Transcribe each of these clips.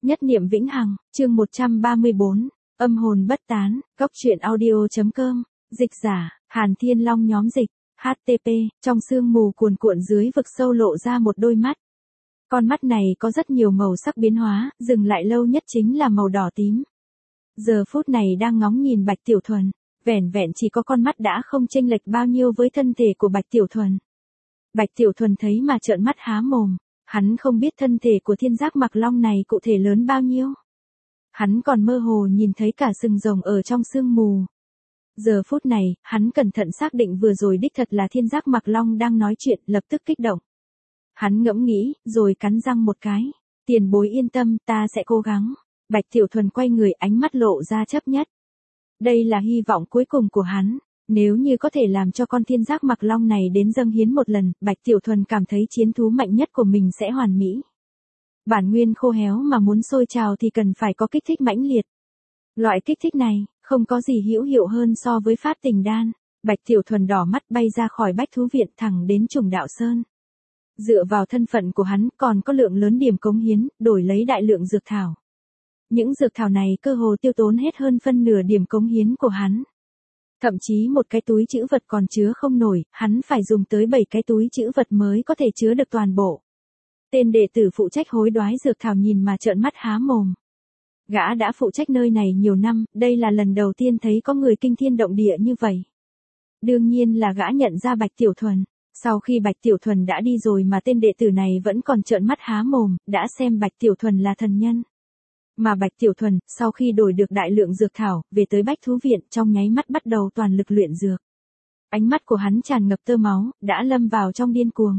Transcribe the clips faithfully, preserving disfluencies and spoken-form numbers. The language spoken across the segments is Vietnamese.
Nhất niệm vĩnh hằng, chương một trăm ba mươi bốn, âm hồn bất tán, góc truyện audio.com, dịch giả, Hàn Thiên Long nhóm dịch, hát tê pê, trong sương mù cuồn cuộn dưới vực sâu lộ ra một đôi mắt. Con mắt này có rất nhiều màu sắc biến hóa, dừng lại lâu nhất chính là màu đỏ tím. Giờ phút này đang ngóng nhìn Bạch Tiểu Thuần, vẻn vẹn chỉ có con mắt đã không chênh lệch bao nhiêu với thân thể của Bạch Tiểu Thuần. Bạch Tiểu Thuần thấy mà trợn mắt há mồm, hắn không biết thân thể của thiên giác mặc long này cụ thể lớn bao nhiêu. Hắn còn mơ hồ nhìn thấy cả sừng rồng ở trong sương mù. Giờ phút này, hắn cẩn thận xác định vừa rồi đích thật là thiên giác mặc long đang nói chuyện, lập tức kích động. Hắn ngẫm nghĩ, rồi cắn răng một cái. Tiền bối yên tâm, ta sẽ cố gắng. Bạch Tiểu Thuần quay người, ánh mắt lộ ra chấp nhất. Đây là hy vọng cuối cùng của hắn. Nếu như có thể làm cho con thiên giác mặc long này đến dâng hiến một lần, Bạch Tiểu Thuần cảm thấy chiến thú mạnh nhất của mình sẽ hoàn mỹ. Bản nguyên khô héo mà muốn sôi trào thì cần phải có kích thích mãnh liệt. Loại kích thích này, không có gì hữu hiệu hơn so với phát tình đan. Bạch Tiểu Thuần đỏ mắt bay ra khỏi bách thú viện thẳng đến Trùng Đạo Sơn. Dựa vào thân phận của hắn còn có lượng lớn điểm cống hiến, đổi lấy đại lượng dược thảo. Những dược thảo này cơ hồ tiêu tốn hết hơn phân nửa điểm cống hiến của hắn. Thậm chí một cái túi trữ vật còn chứa không nổi, hắn phải dùng tới bảy cái túi trữ vật mới có thể chứa được toàn bộ. Tên đệ tử phụ trách hối đoái dược thảo nhìn mà trợn mắt há mồm. Gã đã phụ trách nơi này nhiều năm, đây là lần đầu tiên thấy có người kinh thiên động địa như vậy. Đương nhiên là gã nhận ra Bạch Tiểu Thuần. Sau khi Bạch Tiểu Thuần đã đi rồi mà tên đệ tử này vẫn còn trợn mắt há mồm, đã xem Bạch Tiểu Thuần là thần nhân. Mà Bạch Tiểu Thuần, sau khi đổi được đại lượng dược thảo, về tới bách thú viện trong nháy mắt bắt đầu toàn lực luyện dược. Ánh mắt của hắn tràn ngập tơ máu, đã lâm vào trong điên cuồng.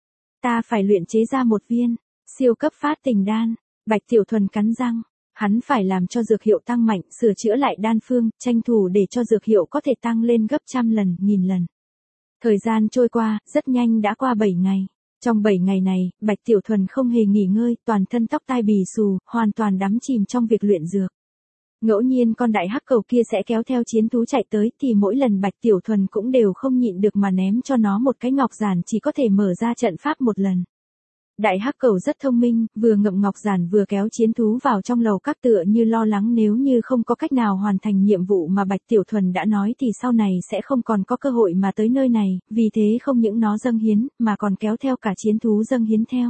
Ta phải luyện chế ra một viên, siêu cấp phát tình đan. Bạch Tiểu Thuần cắn răng, hắn phải làm cho dược hiệu tăng mạnh, sửa chữa lại đan phương, tranh thủ để cho dược hiệu có thể tăng lên gấp trăm lần, nghìn lần. Thời gian trôi qua, rất nhanh đã qua bảy ngày. Trong bảy ngày này, Bạch Tiểu Thuần không hề nghỉ ngơi, toàn thân tóc tai bì xù, hoàn toàn đắm chìm trong việc luyện dược. Ngẫu nhiên con đại hắc cầu kia sẽ kéo theo chiến thú chạy tới thì mỗi lần Bạch Tiểu Thuần cũng đều không nhịn được mà ném cho nó một cái ngọc giản chỉ có thể mở ra trận pháp một lần. Đại hắc cầu rất thông minh, vừa ngậm ngọc giản vừa kéo chiến thú vào trong lầu các tựa như lo lắng nếu như không có cách nào hoàn thành nhiệm vụ mà Bạch Tiểu Thuần đã nói thì sau này sẽ không còn có cơ hội mà tới nơi này, vì thế không những nó dâng hiến, mà còn kéo theo cả chiến thú dâng hiến theo.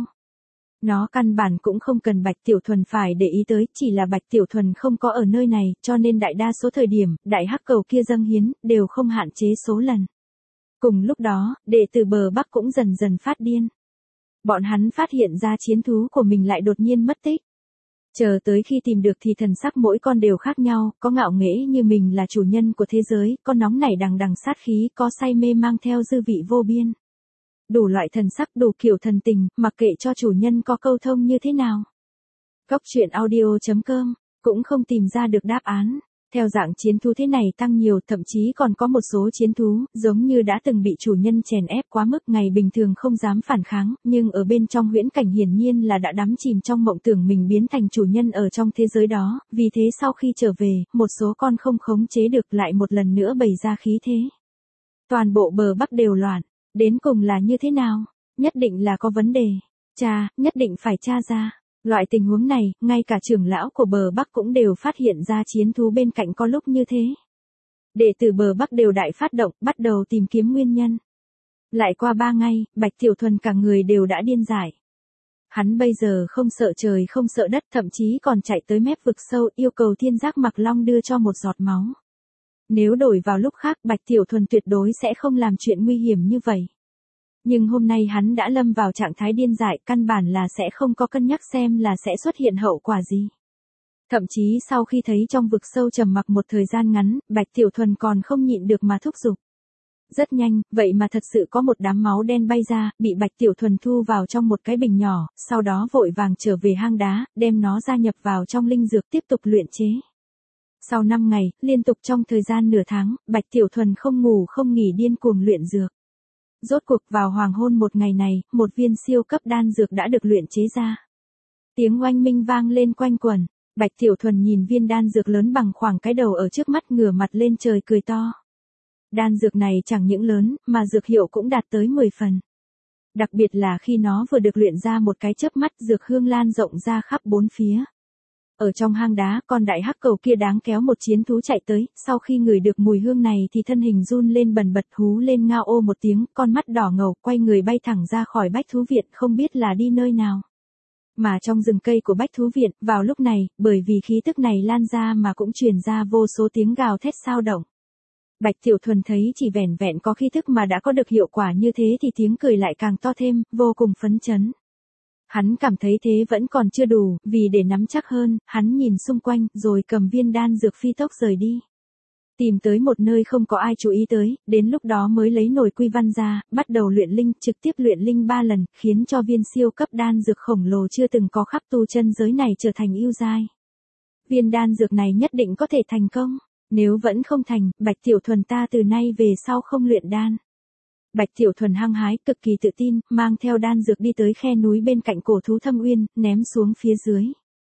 Nó căn bản cũng không cần Bạch Tiểu Thuần phải để ý tới, chỉ là Bạch Tiểu Thuần không có ở nơi này, cho nên đại đa số thời điểm, đại hắc cầu kia dâng hiến, đều không hạn chế số lần. Cùng lúc đó, đệ tử bờ Bắc cũng dần dần phát điên. Bọn hắn phát hiện ra chiến thú của mình lại đột nhiên mất tích. Chờ tới khi tìm được thì thần sắc mỗi con đều khác nhau, có ngạo nghễ như mình là chủ nhân của thế giới, có nóng nảy đằng đằng sát khí, có say mê mang theo dư vị vô biên. Đủ loại thần sắc, đủ kiểu thần tình, mặc kệ cho chủ nhân có câu thông như thế nào. Góc truyện audio.com, cũng không tìm ra được đáp án. Theo dạng chiến thú thế này tăng nhiều, thậm chí còn có một số chiến thú, giống như đã từng bị chủ nhân chèn ép quá mức, ngày bình thường không dám phản kháng, nhưng ở bên trong huyễn cảnh hiển nhiên là đã đắm chìm trong mộng tưởng mình biến thành chủ nhân ở trong thế giới đó, vì thế sau khi trở về, một số con không khống chế được lại một lần nữa bày ra khí thế. Toàn bộ bờ Bắc đều loạn, đến cùng là như thế nào? Nhất định là có vấn đề. Cha, nhất định phải tra ra. Loại tình huống này, ngay cả trưởng lão của bờ Bắc cũng đều phát hiện ra chiến thú bên cạnh có lúc như thế. Đệ tử bờ Bắc đều đại phát động, bắt đầu tìm kiếm nguyên nhân. Lại qua ba ngày, Bạch Tiểu Thuần cả người đều đã điên dại. Hắn bây giờ không sợ trời không sợ đất, thậm chí còn chạy tới mép vực sâu yêu cầu thiên giác mặc long đưa cho một giọt máu. Nếu đổi vào lúc khác Bạch Tiểu Thuần tuyệt đối sẽ không làm chuyện nguy hiểm như vậy. Nhưng hôm nay hắn đã lâm vào trạng thái điên dại, căn bản là sẽ không có cân nhắc xem là sẽ xuất hiện hậu quả gì. Thậm chí sau khi thấy trong vực sâu trầm mặc một thời gian ngắn, Bạch Tiểu Thuần còn không nhịn được mà thúc giục. Rất nhanh, vậy mà thật sự có một đám máu đen bay ra, bị Bạch Tiểu Thuần thu vào trong một cái bình nhỏ, sau đó vội vàng trở về hang đá, đem nó gia nhập vào trong linh dược tiếp tục luyện chế. Sau năm ngày, liên tục trong thời gian nửa tháng, Bạch Tiểu Thuần không ngủ không nghỉ điên cuồng luyện dược. Rốt cuộc vào hoàng hôn một ngày này, một viên siêu cấp đan dược đã được luyện chế ra. Tiếng oanh minh vang lên quanh quẩn, Bạch Tiểu Thuần nhìn viên đan dược lớn bằng khoảng cái đầu ở trước mắt ngửa mặt lên trời cười to. Đan dược này chẳng những lớn, mà dược hiệu cũng đạt tới mười phần. Đặc biệt là khi nó vừa được luyện ra một cái chớp mắt, dược hương lan rộng ra khắp bốn phía. Ở trong hang đá, con đại hắc cầu kia đáng kéo một chiến thú chạy tới, sau khi ngửi được mùi hương này thì thân hình run lên bần bật, hú lên ngao ô một tiếng, con mắt đỏ ngầu, quay người bay thẳng ra khỏi bách thú viện, không biết là đi nơi nào. Mà trong rừng cây của bách thú viện, vào lúc này, bởi vì khí tức này lan ra mà cũng truyền ra vô số tiếng gào thét sao động. Bạch Tiểu Thuần thấy chỉ vẻn vẹn có khí thức mà đã có được hiệu quả như thế thì tiếng cười lại càng to thêm, vô cùng phấn chấn. Hắn cảm thấy thế vẫn còn chưa đủ, vì để nắm chắc hơn, hắn nhìn xung quanh, rồi cầm viên đan dược phi tốc rời đi. Tìm tới một nơi không có ai chú ý tới, đến lúc đó mới lấy nồi quy văn ra, bắt đầu luyện linh, trực tiếp luyện linh ba lần, khiến cho viên siêu cấp đan dược khổng lồ chưa từng có khắp tu chân giới này trở thành yêu giai. Viên đan dược này nhất định có thể thành công, nếu vẫn không thành, Bạch Tiểu Thuần ta từ nay về sau không luyện đan. Bạch Tiểu Thuần hăng hái, cực kỳ tự tin, mang theo đan dược đi tới khe núi bên cạnh cổ thú Thâm Uyên, ném xuống phía dưới.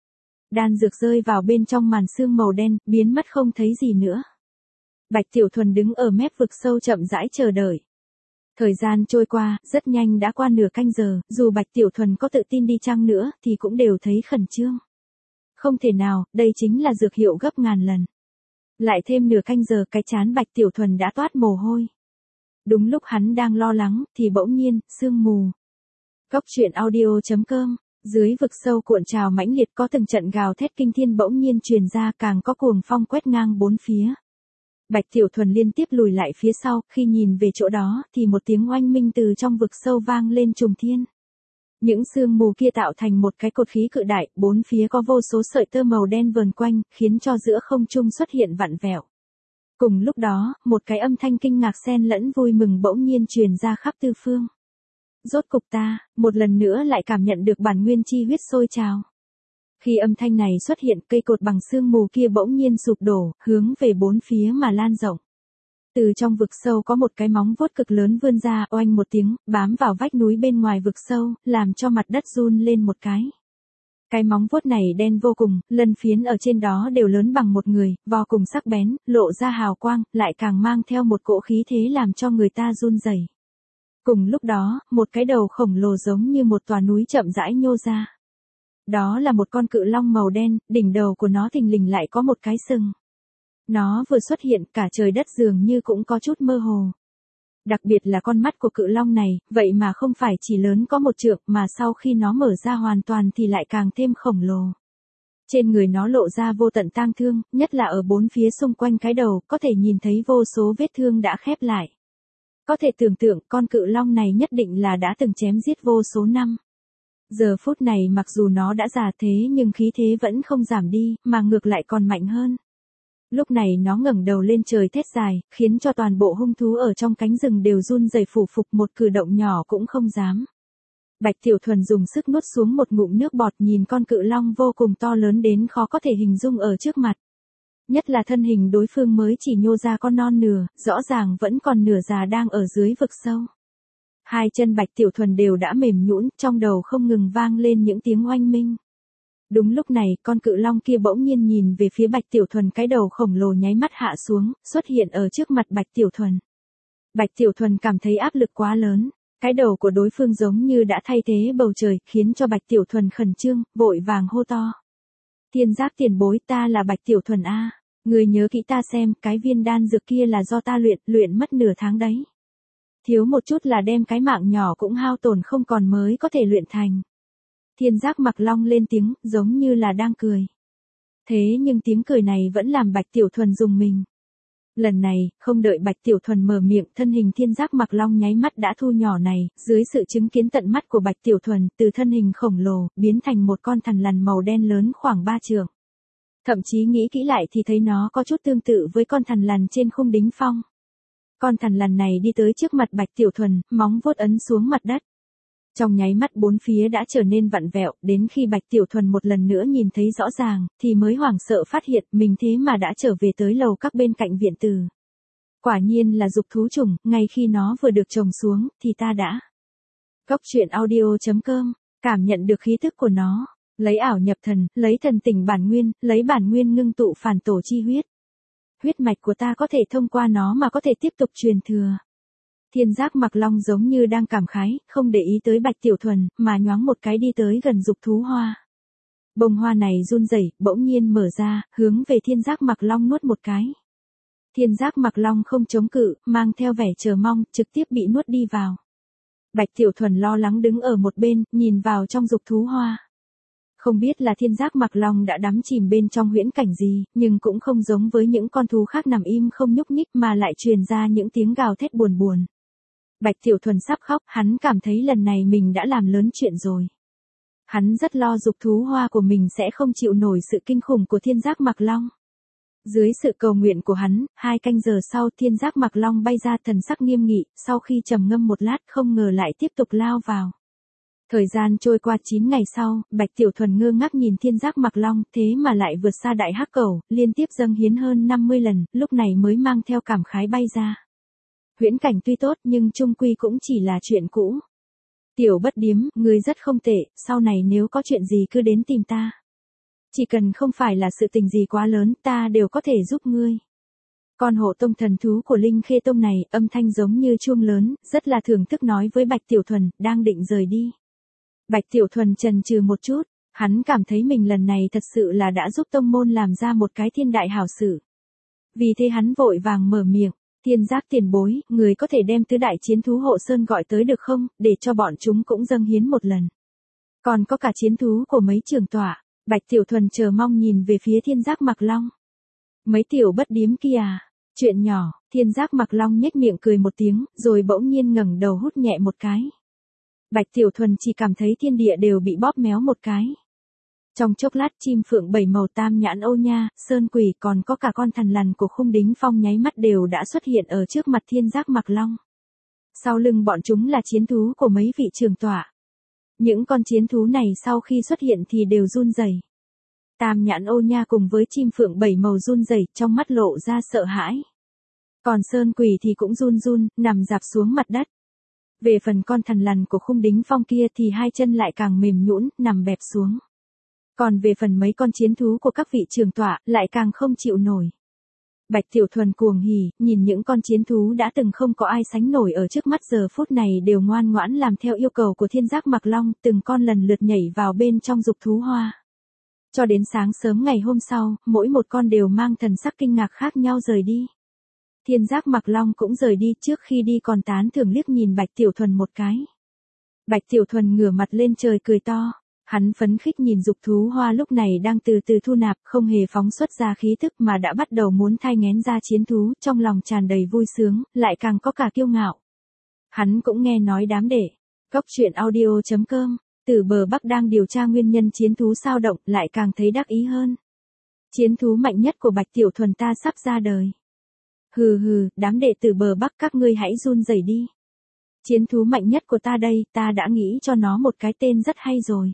Đan dược rơi vào bên trong màn sương màu đen, biến mất không thấy gì nữa. Bạch Tiểu Thuần đứng ở mép vực sâu chậm rãi chờ đợi. Thời gian trôi qua, rất nhanh đã qua nửa canh giờ, dù Bạch Tiểu Thuần có tự tin đi chăng nữa, thì cũng đều thấy khẩn trương. Không thể nào, đây chính là dược hiệu gấp ngàn lần. Lại thêm nửa canh giờ, cái trán Bạch Tiểu Thuần đã toát mồ hôi. Đúng lúc hắn đang lo lắng, thì bỗng nhiên, sương mù. Cốc truyện audio chấm com, dưới vực sâu cuộn trào mãnh liệt có từng trận gào thét kinh thiên bỗng nhiên truyền ra, càng có cuồng phong quét ngang bốn phía. Bạch Tiểu Thuần liên tiếp lùi lại phía sau, khi nhìn về chỗ đó, thì một tiếng oanh minh từ trong vực sâu vang lên trùng thiên. Những sương mù kia tạo thành một cái cột khí cự đại, bốn phía có vô số sợi tơ màu đen vờn quanh, khiến cho giữa không trung xuất hiện vặn vẹo. Cùng lúc đó, một cái âm thanh kinh ngạc xen lẫn vui mừng bỗng nhiên truyền ra khắp tư phương. Rốt cục ta, một lần nữa lại cảm nhận được bản nguyên chi huyết sôi trào. Khi âm thanh này xuất hiện, cây cột bằng sương mù kia bỗng nhiên sụp đổ, hướng về bốn phía mà lan rộng. Từ trong vực sâu có một cái móng vuốt cực lớn vươn ra, oanh một tiếng, bám vào vách núi bên ngoài vực sâu, làm cho mặt đất run lên một cái. Cái móng vuốt này đen vô cùng, lân phiến ở trên đó đều lớn bằng một người, vô cùng sắc bén, lộ ra hào quang, lại càng mang theo một cỗ khí thế làm cho người ta run rẩy. Cùng lúc đó, một cái đầu khổng lồ giống như một tòa núi chậm rãi nhô ra. Đó là một con cự long màu đen, đỉnh đầu của nó thình lình lại có một cái sừng. Nó vừa xuất hiện, cả trời đất dường như cũng có chút mơ hồ. Đặc biệt là con mắt của cự long này, vậy mà không phải chỉ lớn có một trượng, mà sau khi nó mở ra hoàn toàn thì lại càng thêm khổng lồ. Trên người nó lộ ra vô tận tang thương, nhất là ở bốn phía xung quanh cái đầu, có thể nhìn thấy vô số vết thương đã khép lại. Có thể tưởng tượng, con cự long này nhất định là đã từng chém giết vô số năm. Giờ phút này mặc dù nó đã già thế nhưng khí thế vẫn không giảm đi, mà ngược lại còn mạnh hơn. Lúc này nó ngẩng đầu lên trời thét dài, khiến cho toàn bộ hung thú ở trong cánh rừng đều run rẩy phủ phục, một cử động nhỏ cũng không dám. Bạch Tiểu Thuần dùng sức nuốt xuống một ngụm nước bọt, nhìn con cự long vô cùng to lớn đến khó có thể hình dung ở trước mặt. Nhất là thân hình đối phương mới chỉ nhô ra con non nửa, rõ ràng vẫn còn nửa già đang ở dưới vực sâu. Hai chân Bạch Tiểu Thuần đều đã mềm nhũn, trong đầu không ngừng vang lên những tiếng oanh minh. Đúng lúc này, con cự long kia bỗng nhiên nhìn về phía Bạch Tiểu Thuần, cái đầu khổng lồ nháy mắt hạ xuống, xuất hiện ở trước mặt Bạch Tiểu Thuần. Bạch Tiểu Thuần cảm thấy áp lực quá lớn, cái đầu của đối phương giống như đã thay thế bầu trời, khiến cho Bạch Tiểu Thuần khẩn trương, vội vàng hô to. Thiên Giác tiền bối, ta là Bạch Tiểu Thuần a, người nhớ kỹ ta xem, cái viên đan dược kia là do ta luyện, luyện mất nửa tháng đấy. Thiếu một chút là đem cái mạng nhỏ cũng hao tổn không còn mới có thể luyện thành. Thiên Giác Mặc Long lên tiếng, giống như là đang cười. Thế nhưng tiếng cười này vẫn làm Bạch Tiểu Thuần rùng mình. Lần này, không đợi Bạch Tiểu Thuần mở miệng, thân hình Thiên Giác Mặc Long nháy mắt đã thu nhỏ này, dưới sự chứng kiến tận mắt của Bạch Tiểu Thuần, từ thân hình khổng lồ, biến thành một con thằn lằn màu đen lớn khoảng ba trượng. Thậm chí nghĩ kỹ lại thì thấy nó có chút tương tự với con thằn lằn trên khung đính phong. Con thằn lằn này đi tới trước mặt Bạch Tiểu Thuần, móng vuốt ấn xuống mặt đất. Trong nháy mắt bốn phía đã trở nên vặn vẹo, đến khi Bạch Tiểu Thuần một lần nữa nhìn thấy rõ ràng, thì mới hoảng sợ phát hiện mình thế mà đã trở về tới lầu các bên cạnh viện tử. Quả nhiên là dục thú trùng, ngay khi nó vừa được trồng xuống, thì ta đã. Cốc truyện audio chấm com, cảm nhận được khí thức của nó, lấy ảo nhập thần, lấy thần tỉnh bản nguyên, lấy bản nguyên ngưng tụ phản tổ chi huyết. Huyết mạch của ta có thể thông qua nó mà có thể tiếp tục truyền thừa. Thiên Giác Mặc Long giống như đang cảm khái, không để ý tới Bạch Tiểu Thuần, mà nhoáng một cái đi tới gần dục thú hoa. Bông hoa này run rẩy, bỗng nhiên mở ra, hướng về Thiên Giác Mặc Long nuốt một cái. Thiên Giác Mặc Long không chống cự, mang theo vẻ chờ mong, trực tiếp bị nuốt đi vào. Bạch Tiểu Thuần lo lắng đứng ở một bên, nhìn vào trong dục thú hoa. Không biết là Thiên Giác Mặc Long đã đắm chìm bên trong huyễn cảnh gì, nhưng cũng không giống với những con thú khác nằm im không nhúc nhích mà lại truyền ra những tiếng gào thét buồn buồn. Bạch Tiểu Thuần sắp khóc, hắn cảm thấy lần này mình đã làm lớn chuyện rồi. Hắn rất lo dục thú hoa của mình sẽ không chịu nổi sự kinh khủng của Thiên Giác Mặc Long. Dưới sự cầu nguyện của hắn, hai canh giờ sau Thiên Giác Mặc Long bay ra thần sắc nghiêm nghị, sau khi trầm ngâm một lát không ngờ lại tiếp tục lao vào. Thời gian trôi qua chín ngày sau, Bạch Tiểu Thuần ngơ ngác nhìn Thiên Giác Mặc Long, thế mà lại vượt xa đại hắc cẩu, liên tiếp dâng hiến hơn năm mươi lần, lúc này mới mang theo cảm khái bay ra. Huyễn cảnh tuy tốt nhưng chung quy cũng chỉ là chuyện cũ. Tiểu Bất Điếm, ngươi rất không tệ, sau này nếu có chuyện gì cứ đến tìm ta. Chỉ cần không phải là sự tình gì quá lớn, ta đều có thể giúp ngươi. Con hộ tông thần thú của Linh Khê Tông này, âm thanh giống như chuông lớn, rất là thưởng thức nói với Bạch Tiểu Thuần, đang định rời đi. Bạch Tiểu Thuần chần chừ một chút, hắn cảm thấy mình lần này thật sự là đã giúp tông môn làm ra một cái thiên đại hảo sự. Vì thế hắn vội vàng mở miệng, Thiên Giác tiền bối, người có thể đem tứ đại chiến thú hộ sơn gọi tới được không, để cho bọn chúng cũng dâng hiến một lần. Còn có cả chiến thú của mấy trường tọa. Bạch Tiểu Thuần chờ mong nhìn về phía Thiên Giác Mặc Long. Mấy tiểu bất điếm kia à? Chuyện nhỏ, Thiên Giác Mặc Long nhếch miệng cười một tiếng, rồi bỗng nhiên ngẩng đầu hút nhẹ một cái. Bạch Tiểu Thuần chỉ cảm thấy thiên địa đều bị bóp méo một cái. Trong chốc lát chim phượng bảy màu tam nhãn ô nha, sơn quỷ còn có cả con thần lằn của Khung Đính Phong nháy mắt đều đã xuất hiện ở trước mặt Thiên Giác Mặc Long. Sau lưng bọn chúng là chiến thú của mấy vị trường tọa. Những con chiến thú này sau khi xuất hiện thì đều run rẩy. Tam nhãn ô nha cùng với chim phượng bảy màu run rẩy, trong mắt lộ ra sợ hãi. Còn sơn quỷ thì cũng run run, nằm rạp xuống mặt đất. Về phần con thần lằn của Khung Đính Phong kia thì hai chân lại càng mềm nhũn, nằm bẹp xuống. Còn về phần mấy con chiến thú của các vị trường tọa, lại càng không chịu nổi. Bạch Tiểu Thuần cuồng hỉ, nhìn những con chiến thú đã từng không có ai sánh nổi ở trước mắt giờ phút này đều ngoan ngoãn làm theo yêu cầu của Thiên Giác Mặc Long, từng con lần lượt nhảy vào bên trong dục thú hoa. Cho đến sáng sớm ngày hôm sau, mỗi một con đều mang thần sắc kinh ngạc khác nhau rời đi. Thiên Giác Mặc Long cũng rời đi, trước khi đi còn tán thưởng liếc nhìn Bạch Tiểu Thuần một cái. Bạch Tiểu Thuần ngửa mặt lên trời cười to. Hắn phấn khích nhìn dục thú hoa lúc này đang từ từ thu nạp, không hề phóng xuất ra khí thức mà đã bắt đầu muốn thai nghén ra chiến thú, trong lòng tràn đầy vui sướng, lại càng có cả kiêu ngạo. Hắn cũng nghe nói đám đệ, cốc truyện audio chấm com, từ bờ Bắc đang điều tra nguyên nhân chiến thú sao động, lại càng thấy đắc ý hơn. Chiến thú mạnh nhất của Bạch Tiểu Thuần ta sắp ra đời. Hừ hừ, đám đệ từ bờ Bắc các ngươi hãy run rẩy đi. Chiến thú mạnh nhất của ta đây, ta đã nghĩ cho nó một cái tên rất hay rồi.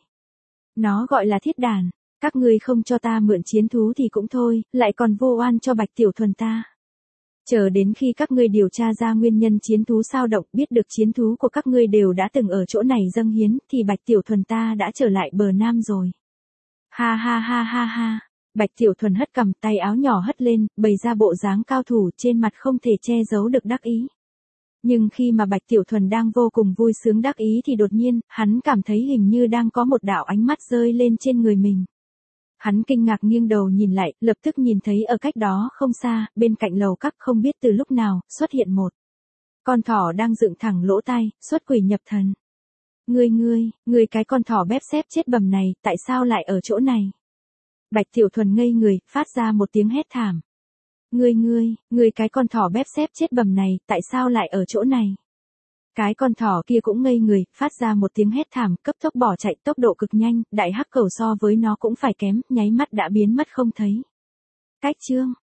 Nó gọi là Thiết Đàn, các ngươi không cho ta mượn chiến thú thì cũng thôi, lại còn vô oan cho Bạch Tiểu Thuần ta. Chờ đến khi các ngươi điều tra ra nguyên nhân chiến thú sao động, biết được chiến thú của các ngươi đều đã từng ở chỗ này dâng hiến, thì Bạch Tiểu Thuần ta đã trở lại bờ Nam rồi. Ha ha ha ha ha, Bạch Tiểu Thuần hất cằm, tay áo nhỏ hất lên, bày ra bộ dáng cao thủ, trên mặt không thể che giấu được đắc ý. Nhưng khi mà Bạch Tiểu Thuần đang vô cùng vui sướng đắc ý thì đột nhiên, hắn cảm thấy hình như đang có một đạo ánh mắt rơi lên trên người mình. Hắn kinh ngạc nghiêng đầu nhìn lại, lập tức nhìn thấy ở cách đó không xa, bên cạnh lầu các không biết từ lúc nào, xuất hiện một con thỏ đang dựng thẳng lỗ tai, xuất quỷ nhập thần. Ngươi ngươi, ngươi cái con thỏ bép xép chết bầm này, tại sao lại ở chỗ này? Bạch Tiểu Thuần ngây người, phát ra một tiếng hét thảm. Ngươi ngươi, ngươi cái con thỏ bép xép chết bầm này, tại sao lại ở chỗ này? Cái con thỏ kia cũng ngây người, phát ra một tiếng hét thảm, cấp tốc bỏ chạy, tốc độ cực nhanh, đại hắc cẩu so với nó cũng phải kém, nháy mắt đã biến mất không thấy. Cách chương